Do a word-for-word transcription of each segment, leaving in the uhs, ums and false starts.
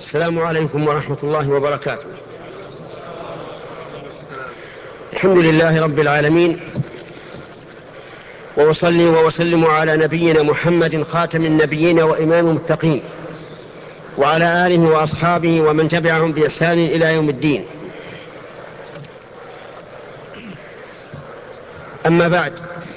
السلام عليكم ورحمة الله وبركاته. الحمد لله رب العالمين، وأصلي وأسلم على نبينا محمد خاتم النبيين وإمام المتقين، وعلى آله وأصحابه ومن تبعهم بإحسان إلى يوم الدين. أما بعد،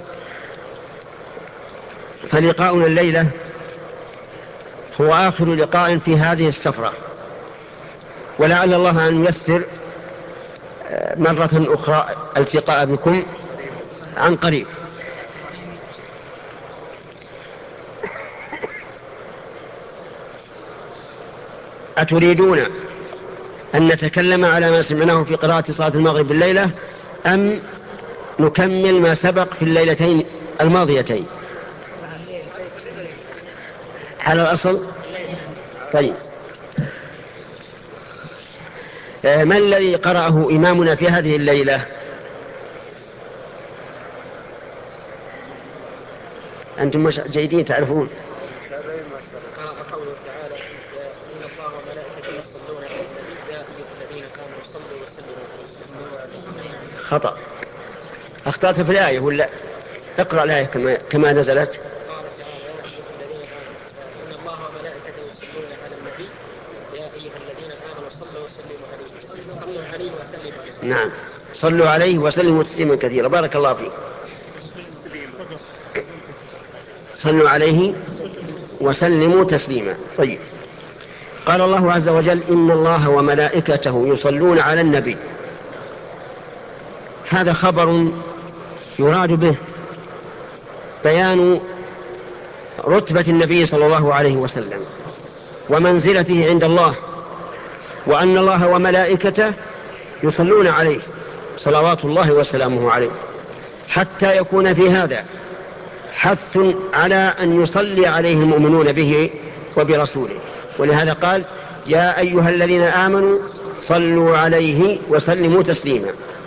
فلقاؤنا الليلة هو آخر لقاء في هذه السفرة، ولعل الله أن ييسر مرة أخرى التقاء بكم عن قريب. أتريدون أن نتكلم على ما سمعناه في قراءة صلاة المغرب الليلة، أم نكمل ما سبق في الليلتين الماضيتين على الأصل؟ طيب، ما الذي قرأه إمامنا في هذه الليلة؟ أنتم جيدين تعرفون. قرأ قوله تعالى: إن الله وملائكته يصلون على النبي يا أيها الذين آمنوا صلوا وسلموا عليه. خطأ، أخطأت في الآية ولا؟ اقرأ الآية كما, كما نزلت. قال تعالى: يا أيها الذين آمنوا إن الله وملائكته يصلون على النبي يا أيها الذين آمنوا صلوا وسلموا عليه. صلوا عليه وسلموا عليه. نعم، صلوا عليه وسلموا تسليما كثيرا. بارك الله فيك. صلوا عليه وسلموا تسليما. طيب، قال الله عز وجل: إن الله وملائكته يصلون على النبي. هذا خبر يراد به بيان رتبة النبي صلى الله عليه وسلم ومنزلته عند الله، وأن الله وملائكته يصلون عليه صلوات الله وسلامه عليه، حتى يكون في هذا حث على أن يصلي عليه المؤمنون به وبرسوله. ولهذا قال: يا أيها الذين آمنوا صلوا عليه وسلموا تسليما.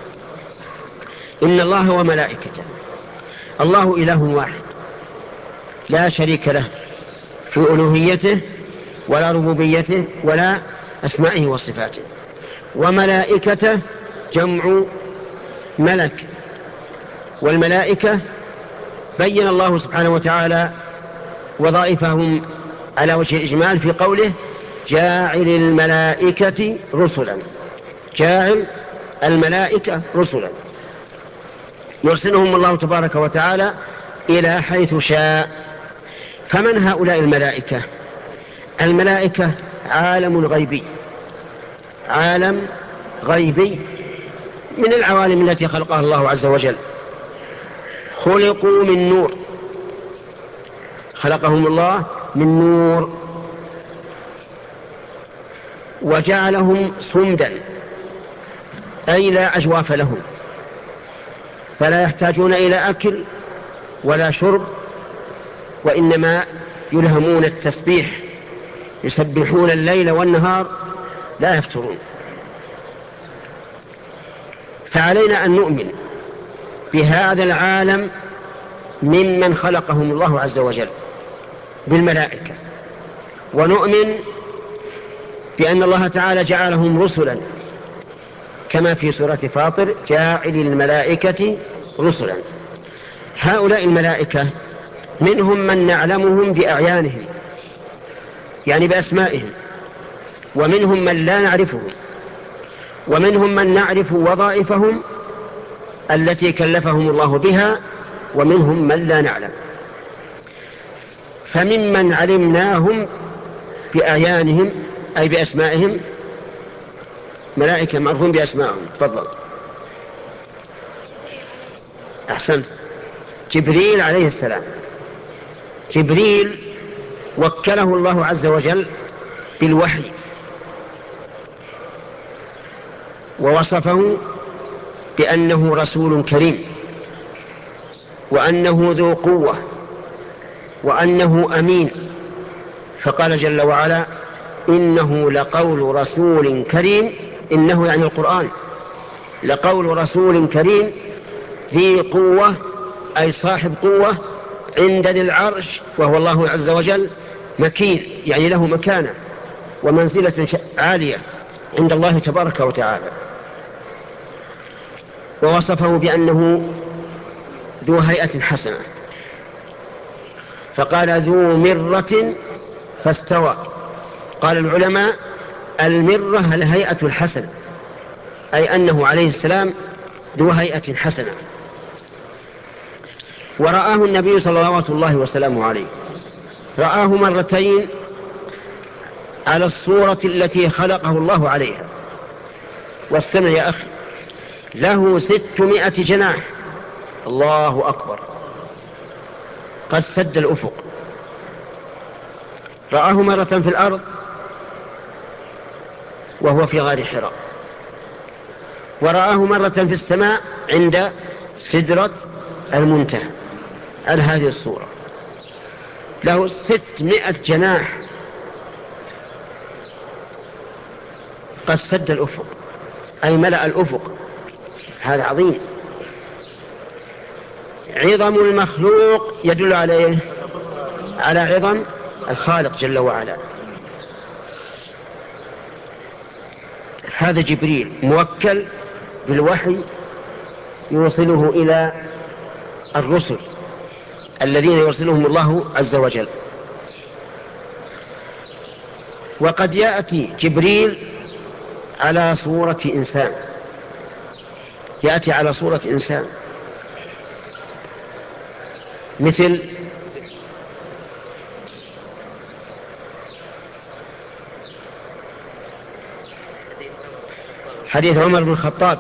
إن الله وملائكته، الله إله واحد لا شريك له في ألوهيته ولا ربوبيته ولا أسمائه وصفاته. وملائكته جمع ملك، والملائكة بين الله سبحانه وتعالى وظائفهم على وجه الإجمال في قوله: جاعل الملائكة رسلا. جاعل الملائكة رسلا، يرسلهم الله تبارك وتعالى إلى حيث شاء. فمن هؤلاء الملائكة؟ الملائكة عالم غيبي، عالم غيبي من العوالم التي خلقها الله عز وجل. خلقوا من نور، خلقهم الله من نور، وجعلهم صمدا، أي لا أجواف لهم، فلا يحتاجون إلى أكل ولا شرب، وإنما يلهمون التسبيح، يسبحون الليل والنهار لا يفترون. فعلينا أن نؤمن بهذا العالم ممن خلقهم الله عز وجل بالملائكة، ونؤمن بأن الله تعالى جعلهم رسلا، كما في سورة فاطر: جاعل الملائكة رسلا. هؤلاء الملائكة منهم من نعلمهم بأعيانهم، يعني بأسمائهم، ومنهم من لا نعرفهم، ومنهم من نعرف وظائفهم التي كلفهم الله بها، ومنهم من لا نعلم. فممن علمناهم بأعيانهم أي بأسمائهم ملائكة معروفون بأسمائهم. تفضل. أحسنت. جبريل عليه السلام، جبريل وكله الله عز وجل بالوحي، ووصفه بأنه رسول كريم، وأنه ذو قوة، وأنه أمين. فقال جل وعلا: إنه لقول رسول كريم. إنه يعني القرآن، لقول رسول كريم ذي قوة، أي صاحب قوة، عند ذي العرش وهو الله عز وجل، مكين يعني له مكانة، ومنزلة عالية عند الله تبارك وتعالى، ووصفه بأنه ذو هيئة حسنة، فقال ذو مرة فاستوى. قال العلماء المرة الهيئة الحسنة، أي أنه عليه السلام ذو هيئة حسنة. ورآه النبي صلوات الله وسلامه عليه، رآه مرتين على الصورة التي خلقه الله عليها. واستمع يا أخي، له ستمائة جناح، الله أكبر، قد سد الأفق. رآه مرة في الأرض وهو في غار حراء، ورآه مرة في السماء عند سدرة المنتهى على هذه الصورة. له ستمائة جناح، قد سد الأفق أي ملأ الأفق. هذا عظيم. عظم المخلوق يدل عليه على عظم الخالق جل وعلا. هذا جبريل موكل بالوحي يوصله إلى الرسل الذين يرسلهم الله عز وجل. وقد يأتي جبريل على صورة إنسان، يأتي على صورة إنسان، مثل حديث عمر بن الخطاب.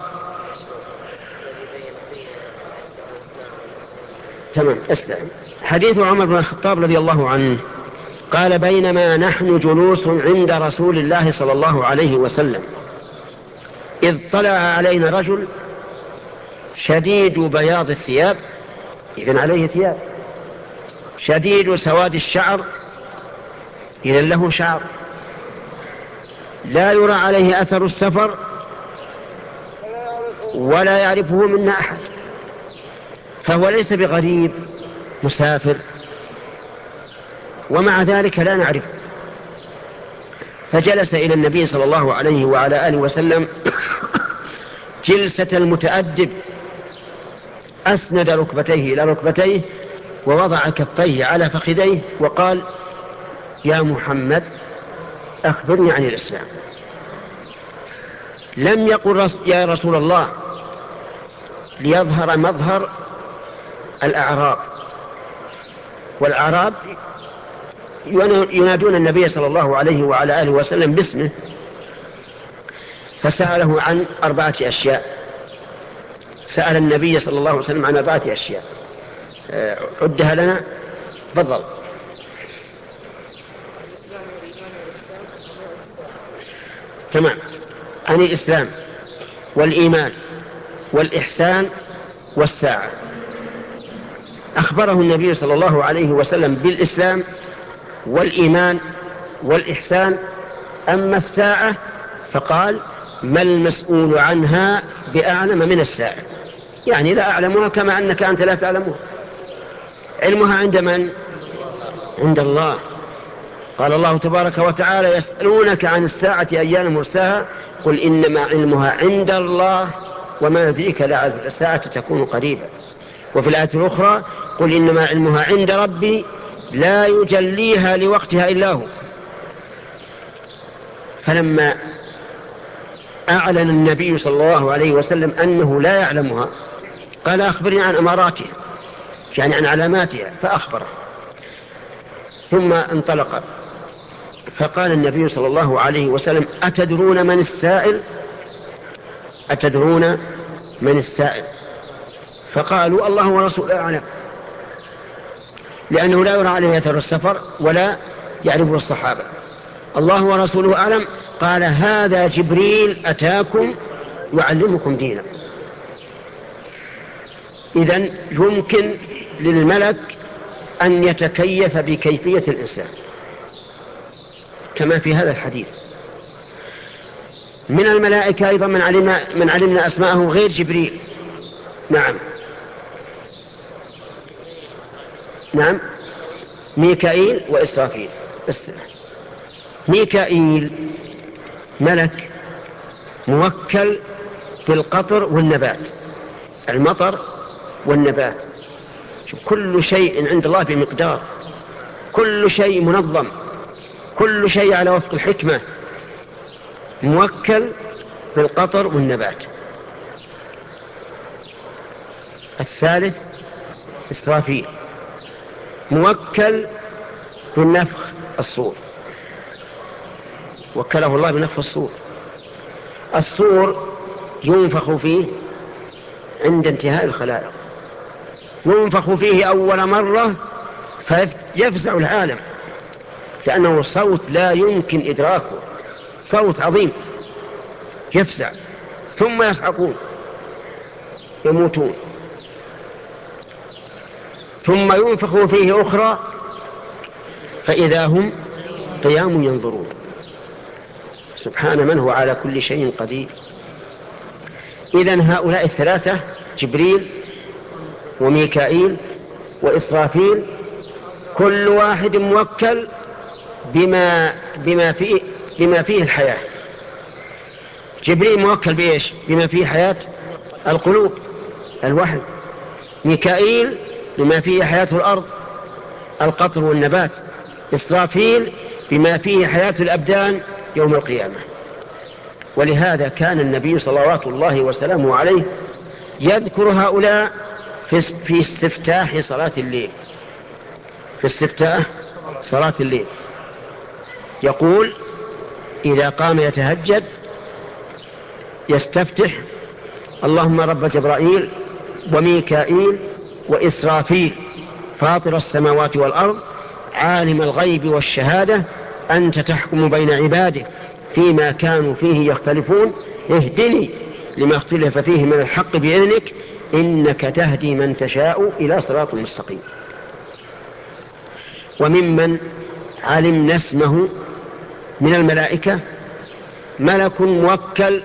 تمام، اسلم. حديث عمر بن الخطاب رضي الله عنه قال بينما نحن جلوس عند رسول الله صلى الله عليه وسلم إذ طلع علينا رجل شديد بياض الثياب، إذن عليه ثياب، شديد سواد الشعر، إذن له شعر، لا يرى عليه أثر السفر ولا يعرفه منا أحد، فهو ليس بغريب مسافر، ومع ذلك لا نعرفه. فجلس إلى النبي صلى الله عليه وعلى آله وسلم جلسة المتأدب، أسند ركبتيه إلى ركبتيه ووضع كفيه على فخذيه وقال يا محمد أخبرني عن الإسلام. لم يقل يا رسول الله ليظهر مظهر الأعراب، والأعراب ينادون النبي صلى الله عليه وعلى آله وسلم باسمه، فسأله عن أربعة أشياء. سأل النبي صلى الله عليه وسلم عن أربعة أشياء عدها لنا. تفضل. تمام، عن الإسلام والإيمان والإحسان والساعة. أخبره النبي صلى الله عليه وسلم بالإسلام والإيمان والإحسان. أما الساعة فقال ما المسؤول عنها بأعلم من السائل، يعني لا أعلمها كما أنك أنت لا تعلمها، علمها عند من؟ عند الله. قال الله تبارك وتعالى يسألونك عن الساعة أيان مرساها قل إنما علمها عند الله وما يدريك لعل الساعة تكون قريبا. وفي الآية الأخرى قل إنما علمها عند ربي لا يجليها لوقتها إلا هو. فلما أعلن النبي صلى الله عليه وسلم أنه لا يعلمها قال أخبرني عن أماراتها، يعني عن علاماتها، فأخبره. ثم انطلق فقال النبي صلى الله عليه وسلم أتدرون من السائل؟ أتدرون من السائل؟ فقالوا الله ورسوله أعلم، لأنه لا يرى عليه أثر السفر ولا يعرفه الصحابة. الله ورسوله أعلم. قال هذا جبريل أتاكم يعلمكم دينكم. إذن يمكن للملك أن يتكيف بكيفية الإنسان كما في هذا الحديث. من الملائكة أيضا من علمنا, من علمنا أسماءه غير جبريل. نعم نعم ميكائيل وإسرافيل. بس ميكائيل ملك موكل بالقطر والنبات، المطر والنبات. كل شيء عند الله بمقدار، كل شيء منظم، كل شيء على وفق الحكمة، موكل بالقطر والنبات. الثالث إسرافيل موكل بالنفخ الصور، وكله الله بنفخ الصور. الصور ينفخ فيه عند انتهاء الخلائق، ينفخ فيه أول مرة فيفزع العالم، لأنه صوت لا يمكن إدراكه، صوت عظيم يفزع، ثم يصعقون يموتون، ثم ينفخ فيه أخرى فإذا هم قيام ينظرون. سبحان من هو على كل شيء قدير. إذن هؤلاء الثلاثة جبريل وميكائيل وإسرافيل كل واحد موكل بما, بما, فيه, بما فيه الحياة. جبريل موكل بإيش؟ بما فيه حياة القلوب، الوحي. ميكائيل بما فيه حياة الأرض، القطر والنبات. إسرافيل بما فيه حياة الأبدان يوم القيامة. ولهذا كان النبي صلوات الله وسلامه عليه يذكر هؤلاء في استفتاح صلاة الليل، في استفتاح صلاة الليل يقول إذا قام يتهجد يستفتح اللهم رب جبرائيل وميكائيل وإسرافيل فاطر السماوات والأرض عالم الغيب والشهادة أنت تحكم بين عبادك فيما كانوا فيه يختلفون اهدني لما اختلف فيه من الحق بإذنك إنك تهدي من تشاء إلى صراط مستقيم. وممن علمنا اسمه من الملائكة ملك موكل،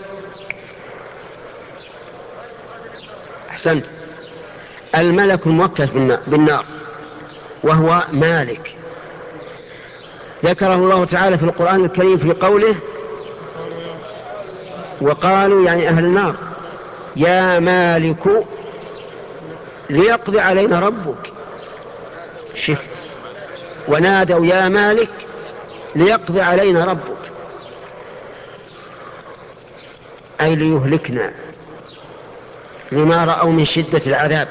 أحسنت، الملك الموكل بالنار وهو مالك، ذكره الله تعالى في القرآن الكريم في قوله وقالوا يعني أهل النار يا مالك ليقضي علينا ربك، شف ونادوا يا مالك ليقضي علينا ربك، أي ليهلكنا لما رأوا من شدة العذاب،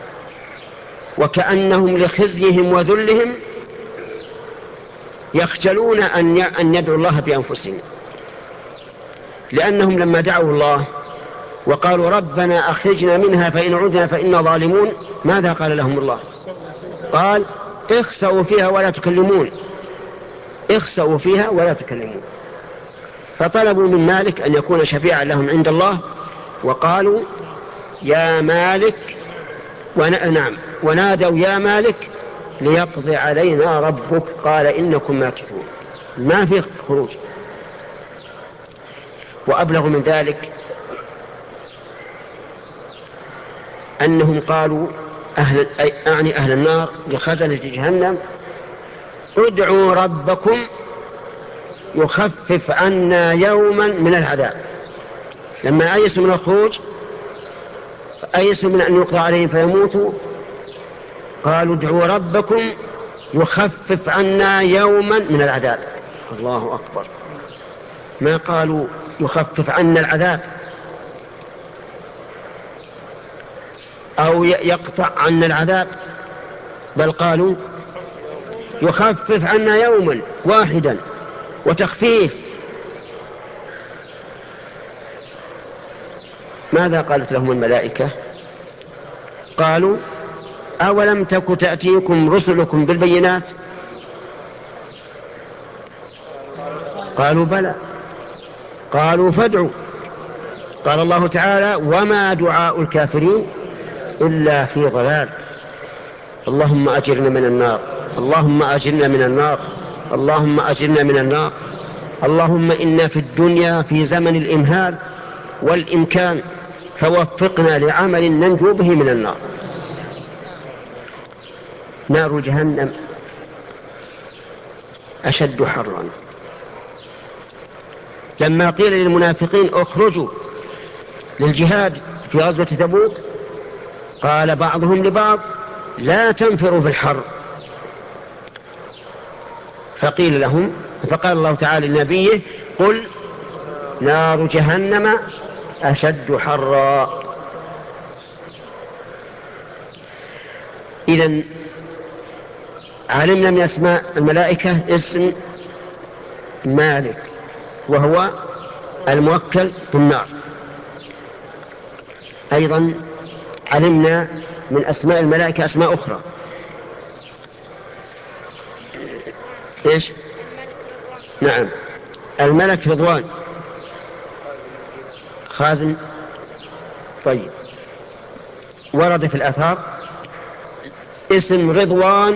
وكأنهم لخزيهم وذلهم يخجلون أن يدعوا الله بأنفسهم، لأنهم لما دعوا الله وقالوا ربنا أخرجنا منها فإن عدنا فإنا ظالمون ماذا قال لهم الله؟ قال اخسأوا فيها ولا تكلمون، اخسأوا فيها ولا تكلمون. فطلبوا من مالك أن يكون شفيعا لهم عند الله وقالوا يا مالك ونعم ونادوا يا مالك ليقضي علينا ربك قال إنكم ماكثون، ما في خروج. وأبلغ من ذلك أنهم قالوا أهل, أعني أهل النار لخزنة جهنم ادعوا ربكم يخفف عنا يوما من العذاب. لما أيسوا من الخروج، أيسوا من أن يقضى عليهم فيموتوا، قالوا ادعوا ربكم يخفف عنا يوما من العذاب. الله أكبر، ما قالوا يخفف عنا العذاب أو يقطع عنا العذاب، بل قالوا يخفف عنا يوما واحدا، وتخفيف. ماذا قالت لهم الملائكة؟ قالوا أولم تك تأتيكم رسلكم بالبينات؟ قالوا بلى. قالوا فادعوا. قال الله تعالى وما دعاء الكافرين إلا في ضلال. اللهم أجرنا من النار، اللهم أجرنا من النار، اللهم أجرنا من النار. اللهم إنا في الدنيا في زمن الإمهال والإمكان فوفقنا لعمل ننجو به من النار. نار جهنم أشد حرا لما قيل للمنافقين اخرجوا للجهاد في غزوة تبوك قال بعضهم لبعض لا تنفروا في الحر، فقيل لهم، فقال الله تعالى لنبيه قل نار جهنم أشد حرا. إذن علمنا من أسماء الملائكة اسم مالك وهو الموكل بالنار. أيضا علمنا من أسماء الملائكة أسماء أخرى. إيش؟ نعم، الملك رضوان خازن. طيب، ورد في الآثار اسم رضوان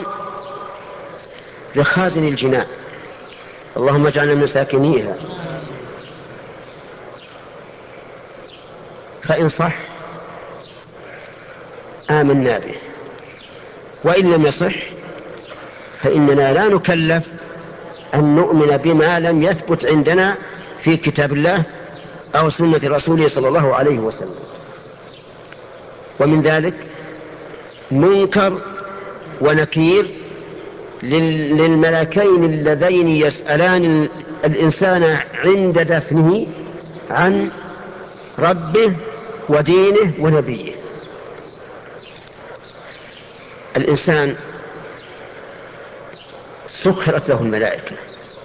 لخازن الجنان، اللهم اجعلنا من ساكنيها. فإن صح آمنا به، وإن لم يصح فإننا لا نكلف أن نؤمن بما لم يثبت عندنا في كتاب الله أو سنة رسوله صلى الله عليه وسلم. ومن ذلك منكر ونكير للملكين اللذين يسألان الإنسان عند دفنه عن ربه ودينه ونبيه. الإنسان سخرت له الملائكة.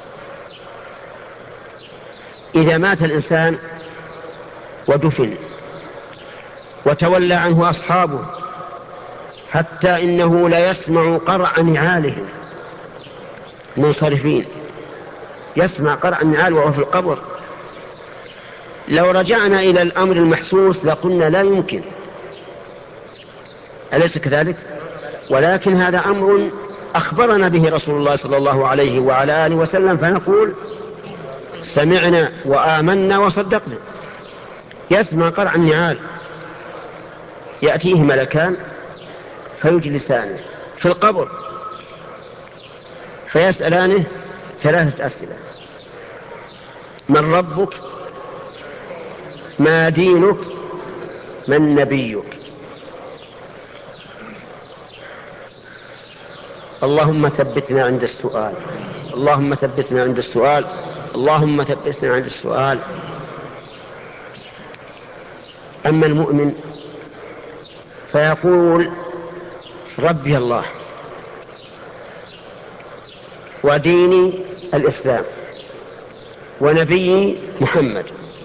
إذا مات الإنسان ودفن وتولى عنه أصحابه حتى إنه لا يسمع قرع نعالهم منصرفين، يسمع قرع النعال وهو في القبر. لو رجعنا إلى الأمر المحسوس لقلنا لا يمكن، أليس كذلك؟ ولكن هذا أمر أخبرنا به رسول الله صلى الله عليه وعلى آله وسلم، فنقول سمعنا وآمنا وصدقنا. يسمع قرع النعال، يأتيه ملكان فيجلسانه في القبر فيسألانه ثلاثة أسئلة: من ربك؟ ما دينك؟ من نبيك؟ اللهم ثبتنا عند السؤال، اللهم ثبتنا عند السؤال، اللهم ثبتنا عند السؤال. أما المؤمن فيقول ربي الله وديني الإسلام ونبيي محمد،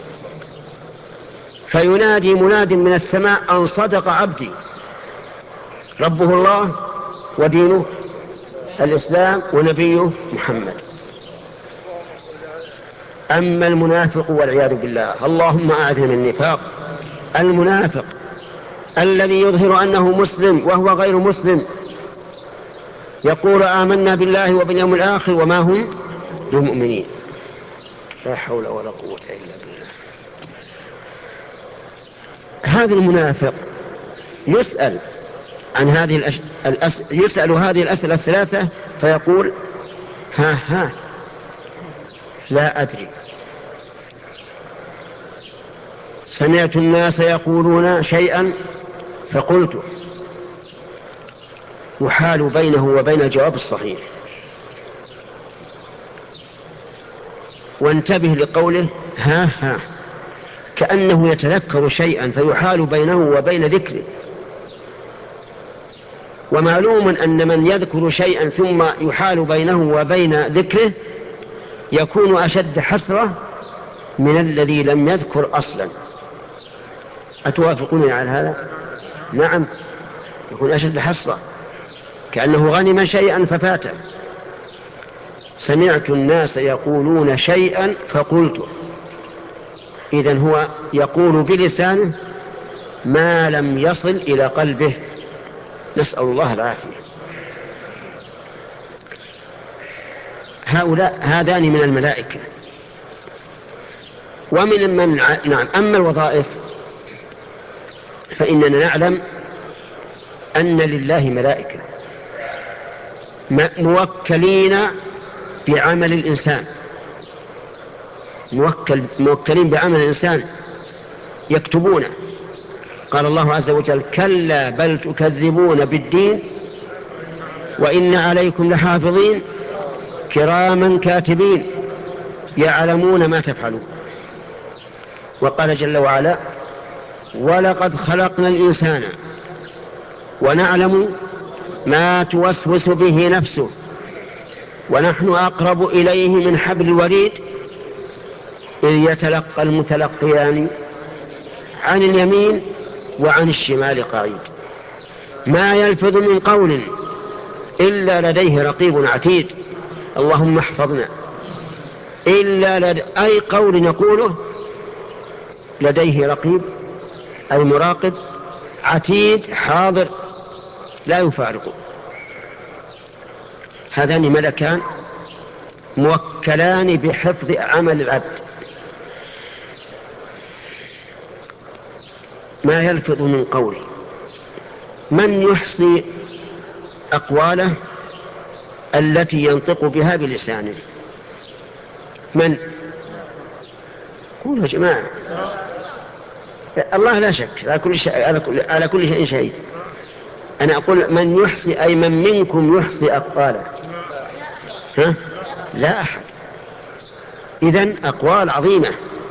فينادي مناد من السماء أن صدق عبدي، ربه الله ودينه الإسلام ونبيه محمد. أما المنافق والعياذ بالله، اللهم أعذنا من النفاق، المنافق الذي يظهر أنه مسلم وهو غير مسلم، يقول آمنا بالله وباليوم الآخر وما هم بمؤمنين. لا حول ولا قوة إلا بالله. هذا المنافق يسأل عن هذه الأش... الأس... يسأل هذه الأسئلة الثلاثة فيقول ها ها لا أدري، سمعت الناس يقولون شيئا فقلت، يحال بينه وبين الجواب الصحيح. وانتبه لقوله ها ها، كأنه يتذكر شيئا فيحال بينه وبين ذكره. ومعلوم أن من يذكر شيئا ثم يحال بينه وبين ذكره يكون أشد حسرة من الذي لم يذكر أصلا. أتوافقوني على هذا؟ نعم، يكون أشد حسرة، كأنه غنم شيئا ففاته. سمعت الناس يقولون شيئا فقلت، إذن هو يقول بلسانه ما لم يصل إلى قلبه، نسأل الله العافية. هؤلاء هذان من الملائكة. ومن من ع... نعم. أما الوظائف فإننا نعلم أن لله ملائكة موكلين بعمل الإنسان، موكل موكلين بعمل الإنسان يكتبونه. قال الله عز وجل: كلا بل تكذبون بالدين وإن عليكم لحافظين كراما كاتبين يعلمون ما تفعلون. وقال جل وعلا: ولقد خلقنا الإنسان ونعلم ما توسوس به نفسه ونحن أقرب إليه من حبل الوريد إذ يتلقى المتلقيان عن اليمين وعن الشمال قعيد ما يلفظ من قول إلا لديه رقيب عتيد. اللهم احفظنا. إلا لد... أي قول نقوله لديه رقيب أي مراقب عتيد حاضر لا يفارقه. هذان ملكان موكلان بحفظ عمل العبد. ما يلفظ من قول. من يحصي أقواله التي ينطق بها بلسانه؟ من؟ قولوا يا جماعة. الله لا شك على كل شيء, على كل شيء شهيد. أنا أقول من يحصي أي من منكم يحصي أقواله؟ ها؟ لا أحد. إذن أقوال عظيمة.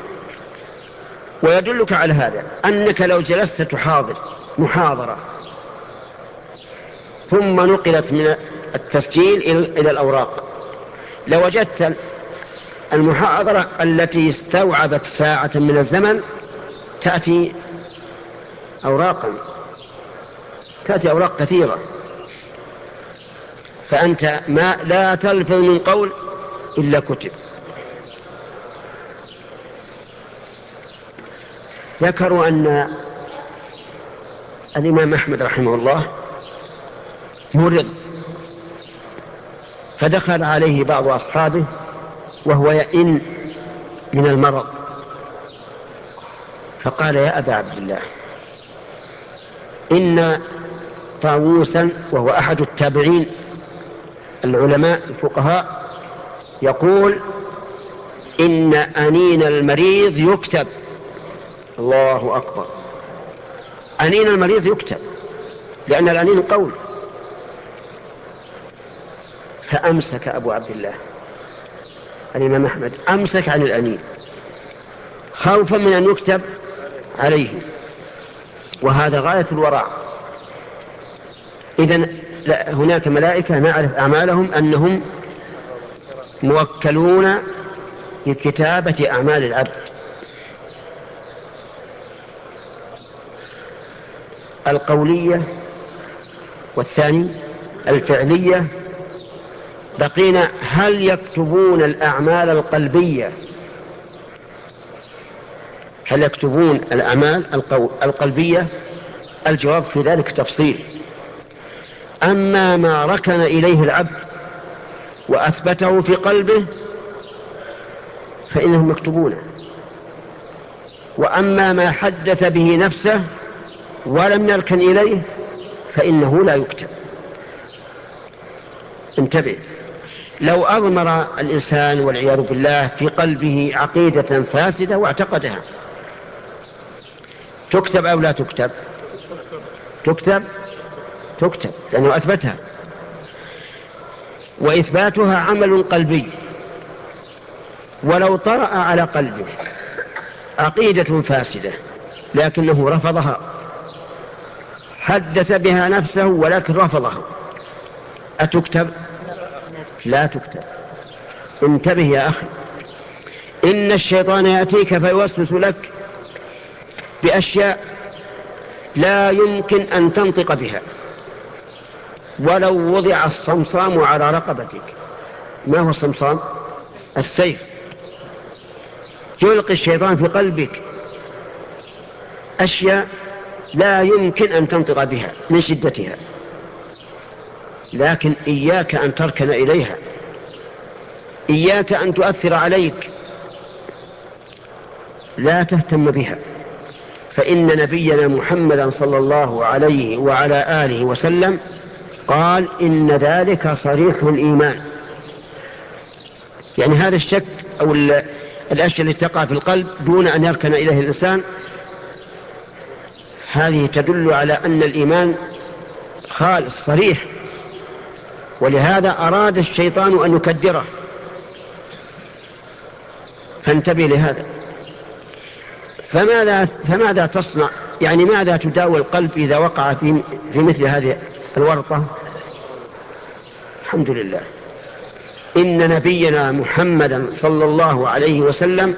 ويدلك على هذا أنك لو جلست تحاضر محاضرة ثم نقلت من التسجيل إلى الأوراق لوجدت المحاضرة التي استوعبت ساعة من الزمن تأتي أوراقا تأتي أوراق كثيرة. فأنت ما لا تلفظ من قول إلا كتب. ذكروا أن الإمام أحمد رحمه الله مرض فدخل عليه بعض أصحابه وهو يئن من المرض فقال: يا أبا عبد الله إن طاووسا وهو أحد التابعين العلماء الفقهاء يقول إن أنين المريض يكتب. الله أكبر. أنين المريض يكتب لأن الأنين قول. فأمسك أبو عبد الله الإمام أحمد أمسك عن الأنين خوفا من أن يكتب عليه، وهذا غاية الورع. إذن هناك ملائكة نعرف أعمالهم أنهم موكلون بكتابة أعمال العبد. القولية والثاني الفعلية. بقينا هل يكتبون الأعمال القلبية؟ هل يكتبون الأعمال القلبية؟ الجواب في ذلك تفصيل. أما ما ركن إليه العبد وأثبته في قلبه فإنهم يكتبونه، وأما ما حدث به نفسه ولم يركن إليه فإنه لا يكتب. انتبه. لو أضمر الإنسان والعياذ بالله في قلبه عقيدة فاسدة واعتقدها تكتب أو لا تكتب؟ تكتب تكتب لأنه أثبتها، وإثباتها عمل قلبي. ولو طرأ على قلبه عقيدة فاسدة لكنه رفضها، حدث بها نفسه ولكن رفضها، أتكتب؟ لا تكتب. انتبه يا أخي. إن الشيطان يأتيك فيوسوس لك بأشياء لا يمكن أن تنطق بها ولو وضع الصمصام على رقبتك. ما هو الصمصام؟ السيف. يلقي الشيطان في قلبك أشياء لا يمكن أن تنطق بها من شدتها، لكن إياك أن تركن إليها، إياك أن تؤثر عليك، لا تهتم بها. فإن نبينا محمدا صلى الله عليه وعلى آله وسلم قال إن ذلك صريح الإيمان. يعني هذا الشك أو الأشياء التي تقع في القلب دون أن يركن إليه الإنسان، هذه تدل على أن الإيمان خالص صريح، ولهذا أراد الشيطان أن يكدره، فانتبه لهذا. فماذا, فماذا تصنع؟ يعني ماذا تداوي القلب إذا وقع في, في مثل هذه الورطة؟ الحمد لله إن نبينا محمدا صلى الله عليه وسلم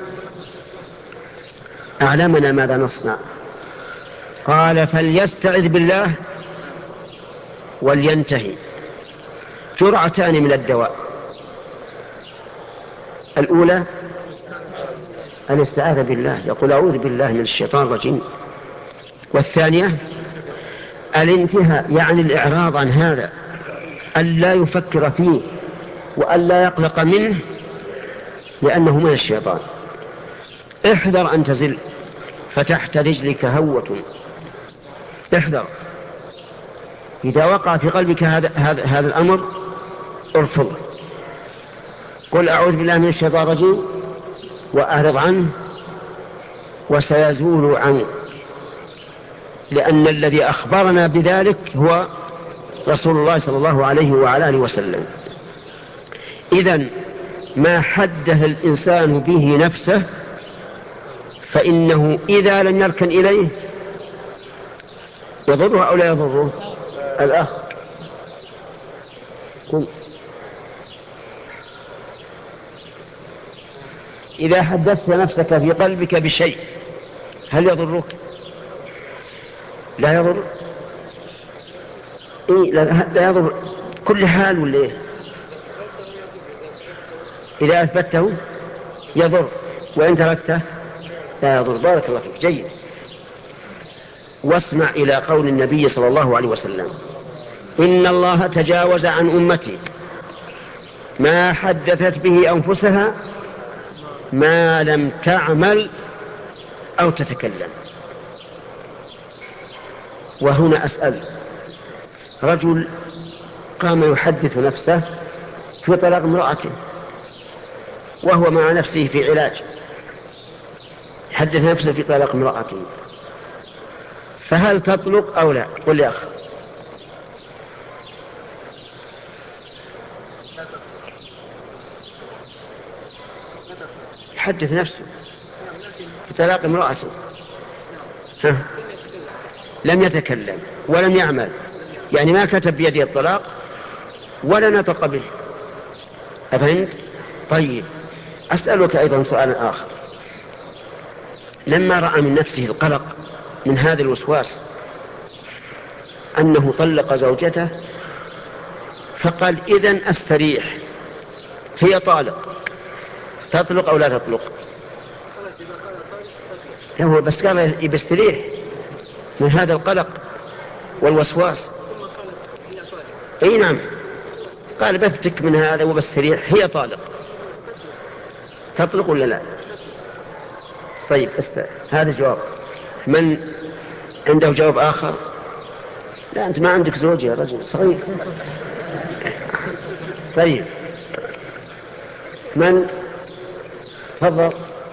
أعلمنا ماذا نصنع. قال فليستعذ بالله ولينتهي. جرعتان من الدواء: الأولى الاستعاذة بالله، يقول أعوذ بالله من الشيطان الرجيم. والثانية الانتهاء، يعني الإعراض عن هذا، أن لا يفكر فيه وأن لا يقلق منه لأنه من الشيطان. احذر أن تزل فتحت رجلك هوة، احذر. إذا وقع في قلبك هذا, هذا, هذا الأمر ارفضه، قل أعوذ بالله من الشيطان الرجيم وأعرض عنه وسيزول عنه، لأن الذي أخبرنا بذلك هو رسول الله صلى الله عليه وعلى آله وسلم. إذن ما حدث الإنسان به نفسه فإنه إذا لم يركن إليه يضره أو لا يضره. الأخ قل. إذا حدثت نفسك في قلبك بشيء هل يضرك؟ لا يضر. إيه لا يضر كل حال ولا إيه؟ إذا أثبته يضر وإن تركته لا يضر. بارك الله فيك. جيد. واسمع إلى قول النبي صلى الله عليه وسلم: إن الله تجاوز عن أمتي ما حدثت به أنفسها ما لم تعمل أو تتكلم. وهنا أسأل: رجل قام يحدث نفسه في طلاق امرأته وهو مع نفسه في علاج، يحدث نفسه في طلاق امرأته، فهل تطلق أو لا؟ قل يا أخ. يحدث نفسه في طلاق امرأته، ها؟ لم يتكلم ولم يعمل، يعني ما كتب بيده الطلاق ولا نطق به. أفهمت؟ طيب أسألك أيضا سؤالا آخر: لما رأى من نفسه القلق من هذا الوسواس أنه طلق زوجته فقال إذن أستريح، هي طالق، تطلق أو لا تطلق؟ لا هو بس قال يستريح من هذا القلق والوسواس. اي نعم، قال بفتك من هذا وبستريح، هي طالق، تطلق ولا لا؟ طيب است... هذا جواب. من عنده جواب آخر؟ لا أنت ما عندك زوج يا رجل صغير. طيب من؟ تفضل.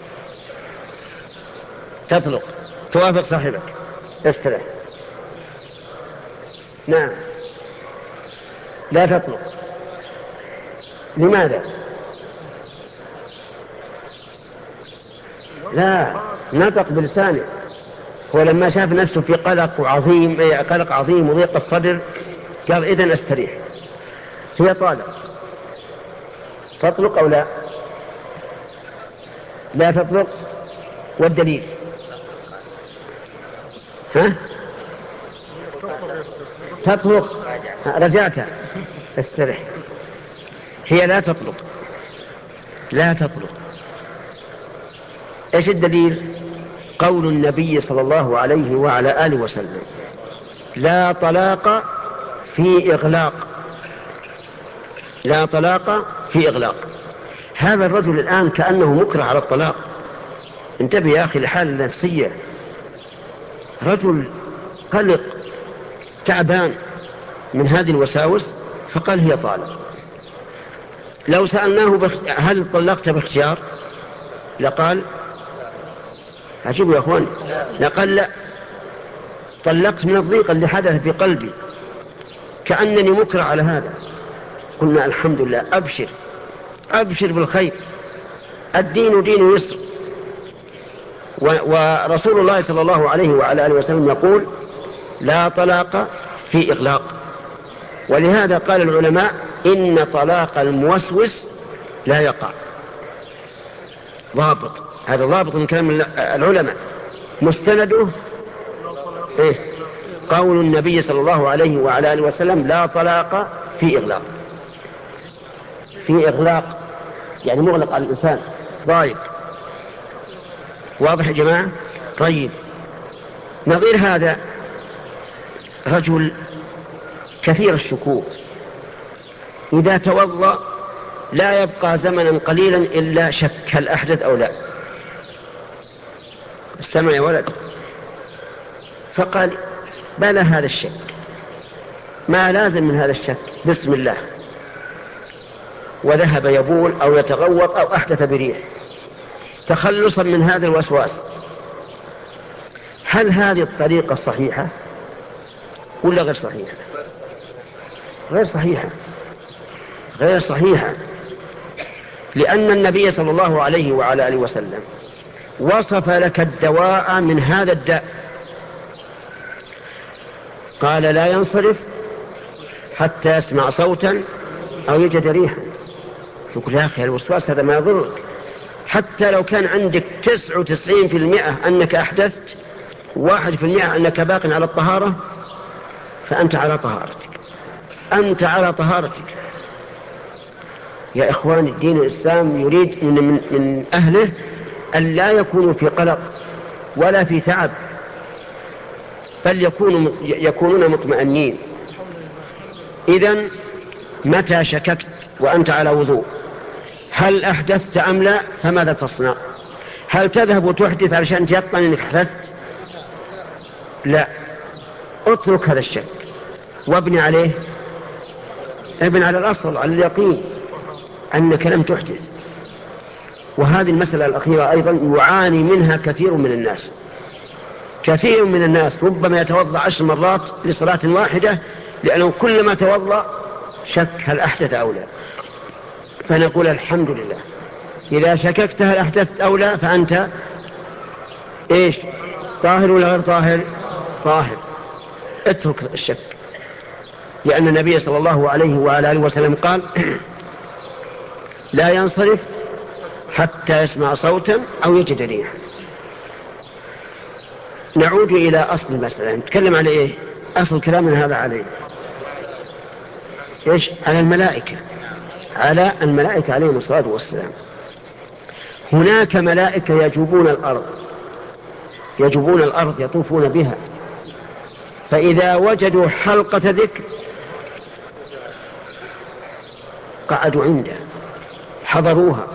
تطلق، توافق صاحبك، استرح. نعم لا تطلق. لماذا؟ لا نطق بلسانه. هو لما شاف نفسه في قلق عظيم، قلق عظيم وضيق الصدر، قال إذن أستريح، هي طالق، تطلق أو لا؟ لا تطلق. والدليل؟ ها؟ تطلق. رجعتها، استرح. هي لا تطلق، لا تطلق. ايش الدليل؟ قول النبي صلى الله عليه وعلى آله وسلم: لا طلاق في إغلاق، لا طلاق في إغلاق. هذا الرجل الآن كأنه مكره على الطلاق. انتبه يا أخي لحالة النفسية، رجل قلق تعبان من هذه الوساوس فقال هي طالق. لو سألناه بخ... هل طلقت باختيار؟ لقال عجيب يا أخوان، لقال لا، طلقت من الضيق اللي حدث في قلبي كأنني مكره على هذا. قلنا الحمد لله، أبشر أبشر بالخير، الدين دين يسر. ورسول الله صلى الله عليه وعلى آله وسلم يقول لا طلاق في إغلاق. ولهذا قال العلماء إن طلاق الموسوس لا يقع. ضابط، هذا ضابط من كلام العلماء، مستنده إيه؟ قول النبي صلى الله عليه وعلى آله وسلم لا طلاق في إغلاق. في إغلاق يعني مغلق على الإنسان، ضايق. واضح يا جماعة؟ طيب، نظير هذا رجل كثير الشكوك، إذا توضأ لا يبقى زمنا قليلا إلا شك هل أحدث أو لا. استمع يا ولد. فقال بلى هذا الشك، ما لازم من هذا الشك، بسم الله. وذهب يبول أو يتغوط أو أحدث بريح تخلصا من هذا الوسواس. هل هذه الطريقة صحيحة ولا غير صحيحة؟ غير صحيحة، غير صحيحة، لأن النبي صلى الله عليه وعلى آله وسلم وصف لك الدواء من هذا الداء، قال لا ينصرف حتى يسمع صوتا أو يجد ريحا. يقول يا أخي الوسواس هذا ما يضرك، حتى لو كان عندك تسعة وتسعين في المئة أنك أحدثت، واحد في المئة أنك باق على الطهارة، فأنت على طهارتك، أنت على طهارتك. يا إخوان، الدين الإسلام يريد من, من, من أهله أن لا يكونوا في قلق ولا في تعب، بل يكونوا يكونون مطمئنين. إذن متى شككت وأنت على وضوء هل أحدثت أم لا، فماذا تصنع؟ هل تذهب وتحدث علشان تيقن أنك حدثت؟ لا، اترك هذا الشك وابني عليه، ابن على الأصل، على اليقين أنك لم تحدث. وهذه المسألة الأخيرة أيضا يعاني منها كثير من الناس. كثير من الناس ربما يتوضأ عشر مرات لصلاة واحدة، لأنه كلما توضأ شك هل أحدث أو لا. فنقول الحمد لله، إذا شككت هل أحدثت أو لا فأنت إيش؟ طاهر ولا غير طاهر؟ طاهر. اترك الشك، لأن النبي صلى الله عليه وعلى آله وسلم قال لا ينصرف حتى يسمع صوتا أو يجد ريحا. نعود إلى أصل المسألة، نتكلم على إيه؟ أصل كلامنا هذا عليه إيش؟ على الملائكة، على الملائكة عليهم الصلاة والسلام. هناك ملائكة يجوبون الأرض، يجوبون الأرض يطوفون بها، فإذا وجدوا حلقة ذكر قعدوا عنده، حضروها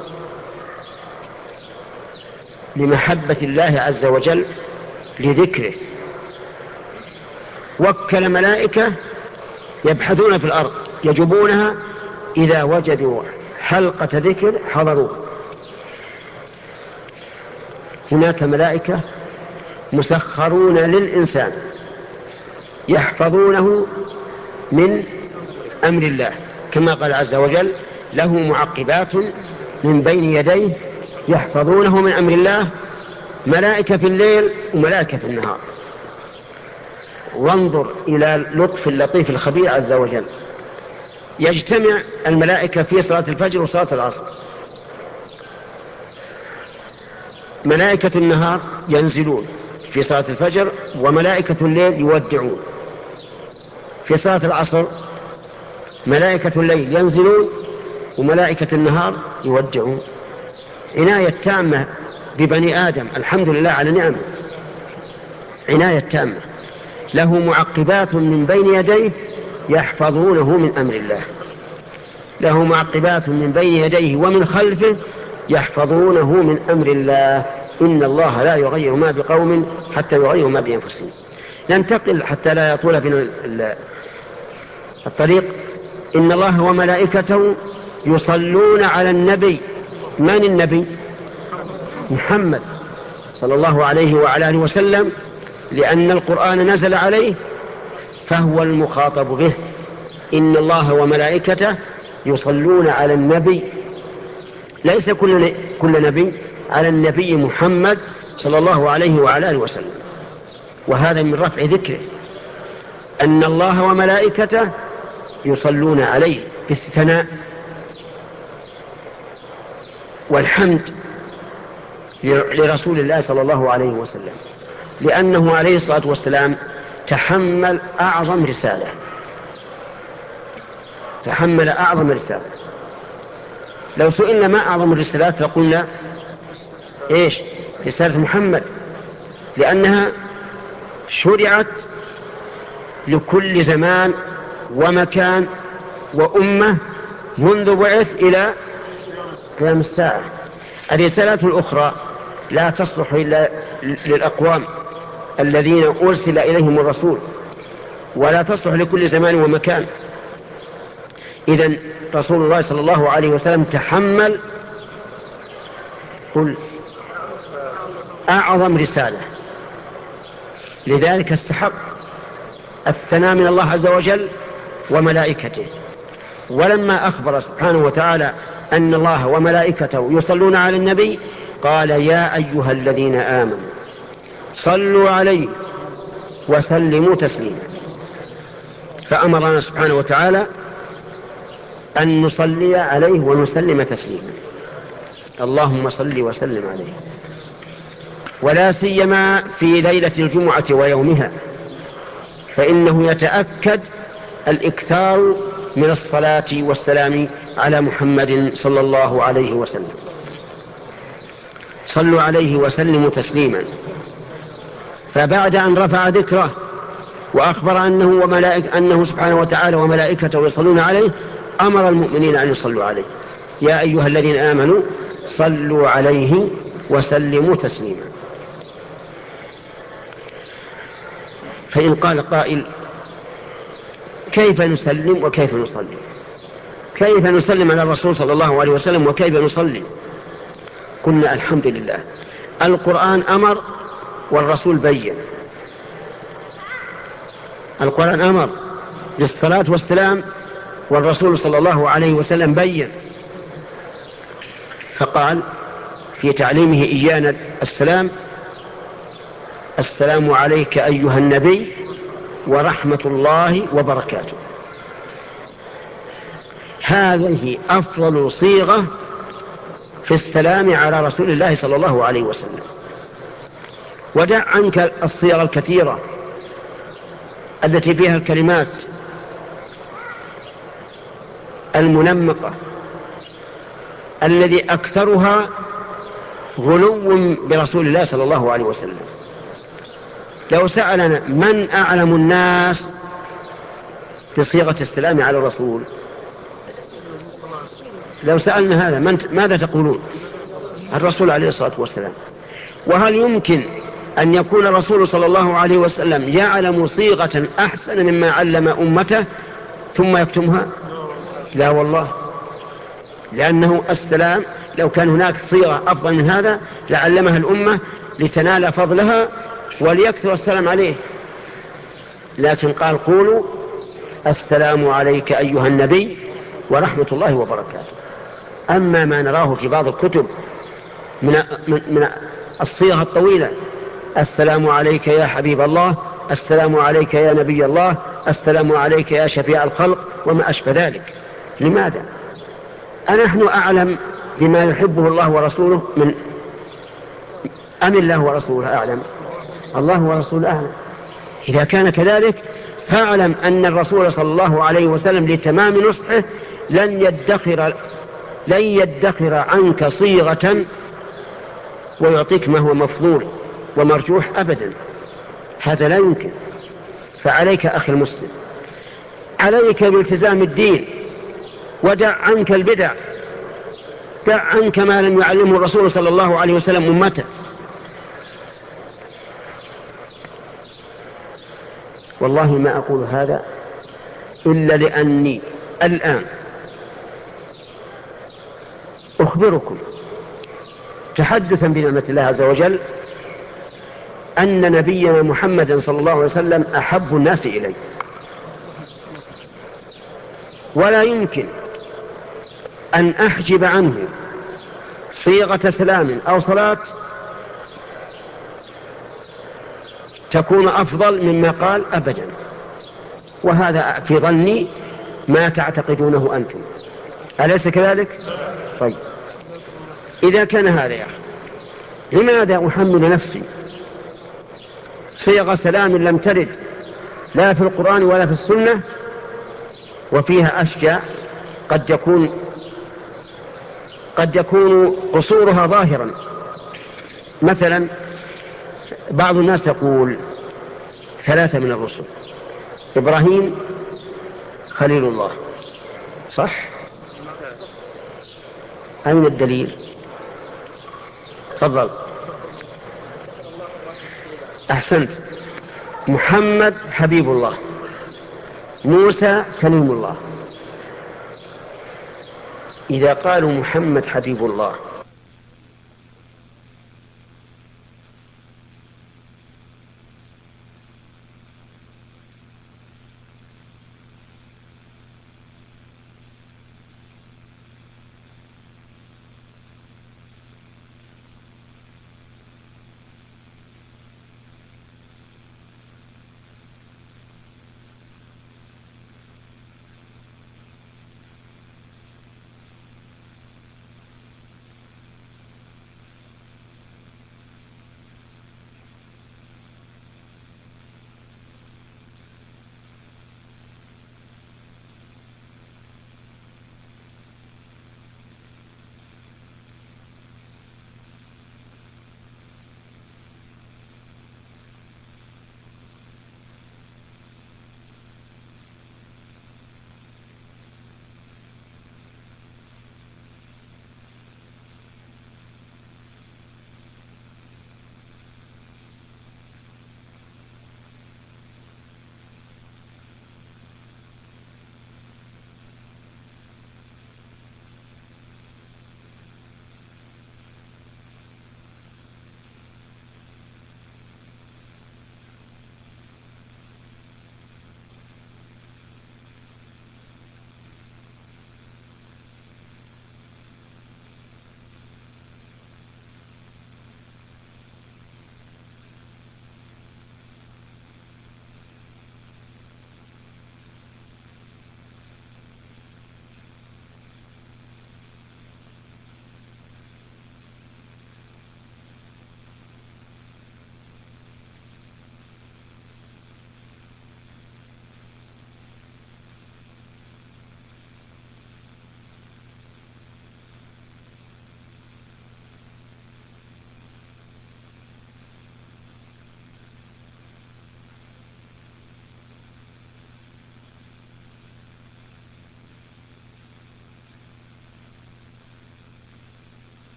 لمحبة الله عز وجل لذكره. وكل ملائكة يبحثون في الأرض يجوبونها، إذا وجدوا حلقة ذكر حضروها. هناك ملائكة مسخرون للإنسان يحفظونه من أمر الله، كما قال عز وجل له معقبات من بين يديه يحفظونه من أمر الله، ملائكة في الليل وملائكة في النهار. وانظر إلى لطف اللطيف الخبير عز وجل، يجتمع الملائكة في صلاة الفجر وصلاة العصر. ملائكة النهار ينزلون في صلاة الفجر، وملائكة الليل يودعون. في صلاة العصر ملائكة الليل ينزلون وملائكة النهار يودعون. عناية تامة ببني آدم، الحمد لله على نعمه، عناية تامة. له معقبات من بين يديه يحفظونه من أمر الله، له معقبات من بين يديه ومن خلفه يحفظونه من أمر الله. إن الله لا يغير ما بقوم حتى يغيروا ما بأنفسهم. ننتقل حتى لا يطول بنا الطريق. إن الله وملائكته يصلون على النبي. من النبي؟ محمد صلى الله عليه وعلى آله وسلم، لأن القرآن نزل عليه فهو المخاطب به. إن الله وملائكته يصلون على النبي، ليس كل كل نبي، على النبي محمد صلى الله عليه وعلى آله وسلم. وهذا من رفع ذكره، أن الله وملائكته يصلون عليه بالثناء والحمد لرسول الله صلى الله عليه وسلم، لأنه عليه الصلاة والسلام تحمل أعظم رسالة تحمل أعظم رسالة. لو سئلنا ما أعظم الرسالات لقلنا إيش؟ رسالة محمد، لأنها شرعت لكل زمان ومكان وأمة منذ بعث إلى قيام الساعة. الرسالات الأخرى لا تصلح إلا للأقوام الذين أرسل إليهم الرسول، ولا تصلح لكل زمان ومكان. إذن رسول الله صلى الله عليه وسلم تحمل قل أعظم رسالة، لذلك استحق الثناء من الله عز وجل وملائكته. ولما أخبر سبحانه وتعالى أن الله وملائكته يصلون على النبي قال: يا أيها الذين آمنوا صلوا عليه وسلموا تسليما. فأمرنا سبحانه وتعالى أن نصلي عليه ونسلم تسليما. اللهم صل وسلم عليه، ولا سيما في ليلة الجمعة ويومها، فإنه يتأكد الإكثار من الصلاة والسلام على محمد صلى الله عليه وسلم. صلوا عليه وسلموا تسليما. فبعد أن رفع ذكره وأخبر أنه, وملائك أنه سبحانه وتعالى وملائكته يصلون عليه، أمر المؤمنين أن يصلوا عليه: يا أيها الذين آمنوا صلوا عليه وسلموا تسليما. فإن قال قائل: كيف نسلم وكيف نصلي؟ كيف نسلم على الرسول صلى الله عليه وسلم وكيف نصلي؟ قلنا: الحمد لله، القرآن أمر والرسول بين. القرآن أمر بالصلاة والسلام والرسول صلى الله عليه وسلم بين، فقال في تعليمه إيانا السلام: السلام عليك أيها النبي ورحمة الله وبركاته. هذه أفضل صيغة في السلام على رسول الله صلى الله عليه وسلم. ودع عنك الصيغ الكثيرة التي فيها الكلمات المنمقة الذي أكثرها غلو برسول الله صلى الله عليه وسلم. لو سألنا من أعلم الناس بصيغة السلام على الرسول، لو سألنا هذا من ماذا تقولون؟ الرسول عليه الصلاة والسلام. وهل يمكن أن يكون الرسول صلى الله عليه وسلم يعلم صيغة أحسن مما علم أمته ثم يكتمها؟ لا والله، لأنه السلام لو كان هناك صيغة أفضل من هذا لعلمها الأمة لتنال فضلها وليكثر السلام عليه. لكن قال: قولوا السلام عليك أيها النبي ورحمة الله وبركاته. أما ما نراه في بعض الكتب من, من الصيغة الطويلة: السلام عليك يا حبيب الله، السلام عليك يا نبي الله، السلام عليك يا شفيع الخلق، وما أشبه ذلك. لماذا؟ أنحن أعلم بما يحبه الله ورسوله من أم الله ورسوله أعلم؟ الله ورسوله أعلم. إذا كان كذلك فاعلم أن الرسول صلى الله عليه وسلم لتمام نصحه لن يدخر لن يدخر عنك صيغة ويعطيك ما هو مفضول ومرجوح أبدا، هذا لا يمكن. فعليك أخي المسلم، عليك بالتزام الدين، ودع عنك البدع، دع عنك ما لم يعلمه الرسول صلى الله عليه وسلم أمته. والله ما أقول هذا إلا لأني الآن أخبركم تحدثا بنعمة الله عز وجل أن نبينا محمدا صلى الله عليه وسلم أحب الناس إليه، ولا يمكن أن أحجب عنه صيغة سلام أو صلاة تكون أفضل مما قال أبدا، وهذا في ظني ما تعتقدونه أنتم، أليس كذلك؟ طيب إذا كان هذا يا أخي، لماذا أحمل نفسي صيغ سلام لم ترد لا في القرآن ولا في السنة، وفيها أشياء قد يكون قد يكون قصورها ظاهرا. مثلا بعض الناس يقول ثلاثة من الرسل، إبراهيم خليل الله، صح؟ أين الدليل؟ تفضل. أحسنت. محمد حبيب الله، موسى كليم الله. إذا قالوا محمد حبيب الله